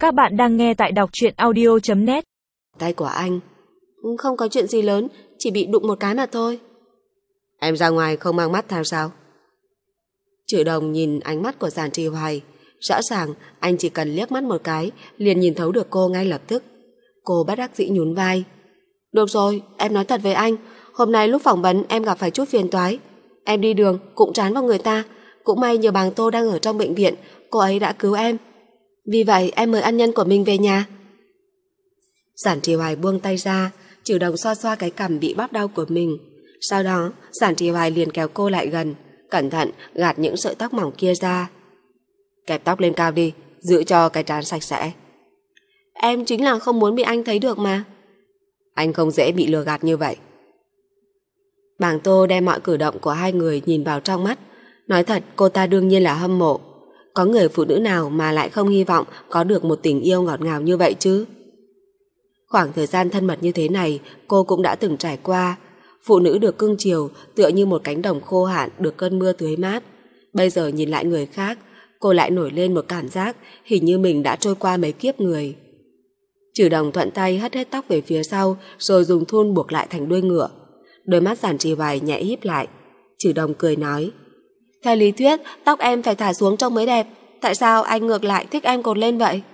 Các bạn đang nghe tại đọc truyện audio.net. Tay của anh. Không có chuyện gì lớn, chỉ bị đụng một cái mà thôi. Em ra ngoài không mang mắt theo sao? Trừ Đồng nhìn ánh mắt của Giản Trì Hoài. Rõ ràng anh chỉ cần liếc mắt một cái liền nhìn thấu được cô ngay lập tức. Cô bất đắc dĩ nhún vai. Được rồi, em nói thật với anh, hôm nay lúc phỏng vấn em gặp phải chút phiền toái. Em đi đường cũng trán vào người ta. Cũng may nhờ Bàng Tô đang ở trong bệnh viện, cô ấy đã cứu em. Vì vậy em mời ân nhân của mình về nhà. Giản Trì Hoài buông tay ra. Trừ Đồng xoa xoa cái cằm bị bóp đau của mình. Sau đó Giản Trì Hoài liền kéo cô lại gần, cẩn thận gạt những sợi tóc mỏng kia ra. Kẹp tóc lên cao đi, giữ cho cái trán sạch sẽ. Em chính là không muốn bị anh thấy được mà. Anh không dễ bị lừa gạt như vậy. Bàng Tô đem mọi cử động của hai người nhìn vào trong mắt. Nói thật, cô ta đương nhiên là hâm mộ. Có người phụ nữ nào mà lại không hy vọng có được một tình yêu ngọt ngào như vậy chứ? Khoảng thời gian thân mật như thế này cô cũng đã từng trải qua. Phụ nữ được cưng chiều tựa như một cánh đồng khô hạn được cơn mưa tưới mát. Bây giờ nhìn lại người khác, cô lại nổi lên một cảm giác hình như mình đã trôi qua mấy kiếp người. Trừ Đồng thuận tay hất hết tóc về phía sau rồi dùng thun buộc lại thành đuôi ngựa. Đôi mắt Giản Trì Hoài nhẹ híp lại. Trừ Đồng cười nói, theo lý thuyết tóc em phải thả xuống trông mới đẹp. Tại sao anh ngược lại thích em cột lên vậy?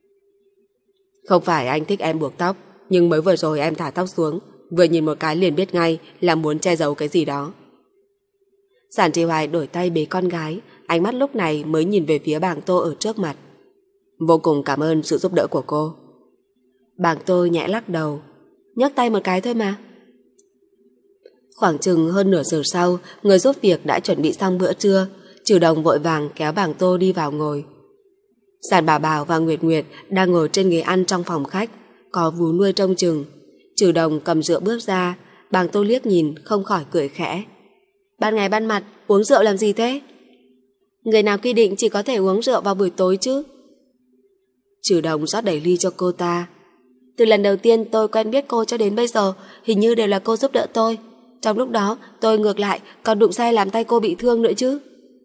Không phải anh thích em buộc tóc, nhưng mới vừa rồi em thả tóc xuống, vừa nhìn một cái liền biết ngay là muốn che giấu cái gì đó. Giản Trì Hoài đổi tay bế con gái, ánh mắt lúc này mới nhìn về phía Bàng Tô ở trước mặt. Vô cùng cảm ơn sự giúp đỡ của cô. Bàng Tô nhẹ lắc đầu, nhấc tay một cái thôi mà. Khoảng chừng hơn nửa giờ sau, người giúp việc đã chuẩn bị xong bữa trưa. Trừ Đồng vội vàng kéo Bàng Tô đi vào ngồi. Giản Bảo Bảo và Nguyệt Nguyệt đang ngồi trên ghế ăn trong phòng khách, có vú nuôi trông chừng. Trừ Đồng cầm rượu bước ra, Bàng Tô liếc nhìn không khỏi cười khẽ. Ban ngày ban mặt uống rượu làm gì thế? Người nào quy định chỉ có thể uống rượu vào buổi tối chứ? Trừ Đồng rót đầy ly cho cô ta. Từ lần đầu tiên tôi quen biết cô cho đến bây giờ, hình như đều là cô giúp đỡ tôi. Trong lúc đó tôi ngược lại còn đụng say làm tay cô bị thương nữa chứ.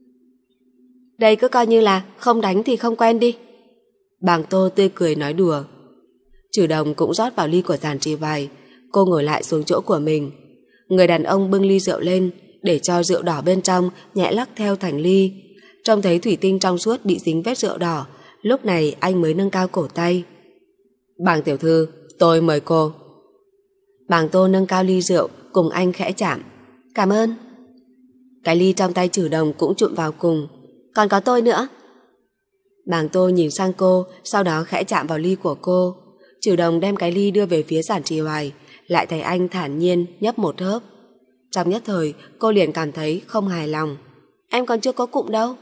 Đây cứ coi như là không đánh thì không quen đi. Bàng Tô tươi cười nói đùa. Trừ Đồng cũng rót vào ly của Giản Trì Hoài. Cô ngồi lại xuống chỗ của mình. Người đàn ông bưng ly rượu lên, để cho rượu đỏ bên trong nhẹ lắc theo thành ly. Trông thấy thủy tinh trong suốt bị dính vết rượu đỏ, lúc này anh mới nâng cao cổ tay. Bàng tiểu thư, tôi mời cô. Bàng Tô nâng cao ly rượu cùng anh khẽ chạm. Cảm ơn. Cái ly trong tay Trừ Đồng cũng chụm vào cùng. Còn có tôi nữa. Bàng Tô nhìn sang cô, sau đó khẽ chạm vào ly của cô. Trừ Đồng đem cái ly đưa về phía Giản Trì Hoài, lại thấy anh thản nhiên nhấp một hớp. Trong nhất thời cô liền cảm thấy không hài lòng. Em còn chưa có cụm đâu.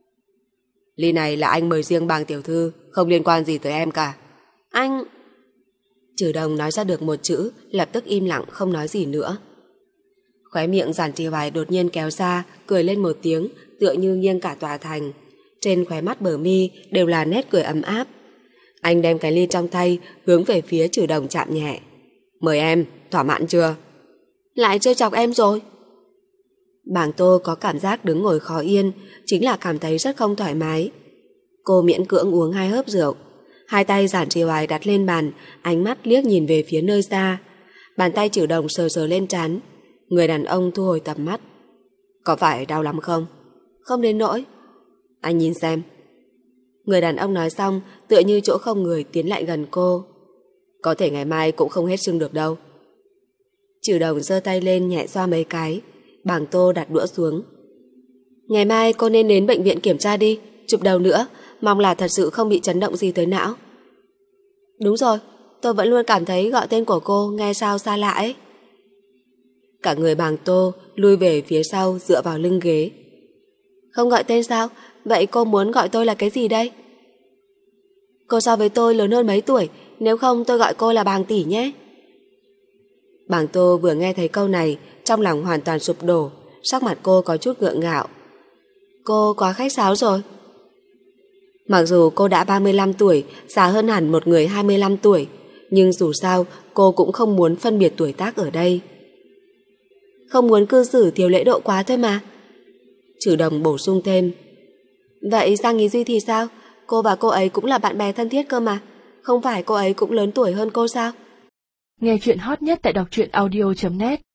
Ly này là anh mời riêng Bàng tiểu thư, không liên quan gì tới em cả. Anh... Trừ Đồng nói ra được một chữ, lập tức im lặng không nói gì nữa. Khóe miệng Giản Trì Hoài đột nhiên kéo ra, cười lên một tiếng, tựa như nghiêng cả tòa thành. Trên khóe mắt bờ mi đều là nét cười ấm áp. Anh đem cái ly trong tay hướng về phía Trừ Đồng chạm nhẹ. Mời em, thỏa mãn chưa? Lại trêu chọc em rồi. Bàng Tô có cảm giác đứng ngồi khó yên, chính là cảm thấy rất không thoải mái. Cô miễn cưỡng uống 2 hớp rượu. Hai tay Giản Trì Hoài đặt lên bàn, ánh mắt liếc nhìn về phía nơi xa. Bàn tay Trừ Đồng sờ sờ lên trán. Người đàn ông thu hồi tầm mắt. Có phải đau lắm không? Không đến nỗi. Anh nhìn xem. Người đàn ông nói xong, tựa như chỗ không người tiến lại gần cô. Có thể ngày mai cũng không hết sưng được đâu. Trừ Đồng giơ tay lên nhẹ xoa mấy cái. Bàng Tô đặt đũa xuống. Ngày mai cô nên đến bệnh viện kiểm tra đi, chụp đầu nữa, mong là thật sự không bị chấn động gì tới não. Đúng rồi, tôi vẫn luôn cảm thấy gọi tên của cô nghe sao xa lạ ấy. Cả người Bàng Tô lui về phía sau dựa vào lưng ghế. Không gọi tên sao? Vậy cô muốn gọi tôi là cái gì đây? Cô so với tôi lớn hơn mấy tuổi, nếu không tôi gọi cô là Bàng tỷ nhé. Bàng Tô vừa nghe thấy câu này, trong lòng hoàn toàn sụp đổ, sắc mặt cô có chút gượng gạo. Cô quá khách sáo rồi. Mặc dù cô đã 35 tuổi, già hơn hẳn một người 25 tuổi, nhưng dù sao cô cũng không muốn phân biệt tuổi tác ở đây. Không muốn cư xử thiếu lễ độ quá thôi mà. Trừ Đồng bổ sung thêm. Vậy Giang Ý Duy thì sao? cô và cô ấy cũng là bạn bè thân thiết cơ mà. Không phải cô ấy cũng lớn tuổi hơn cô sao? Nghe chuyện hot nhất tại đọc truyện audio.net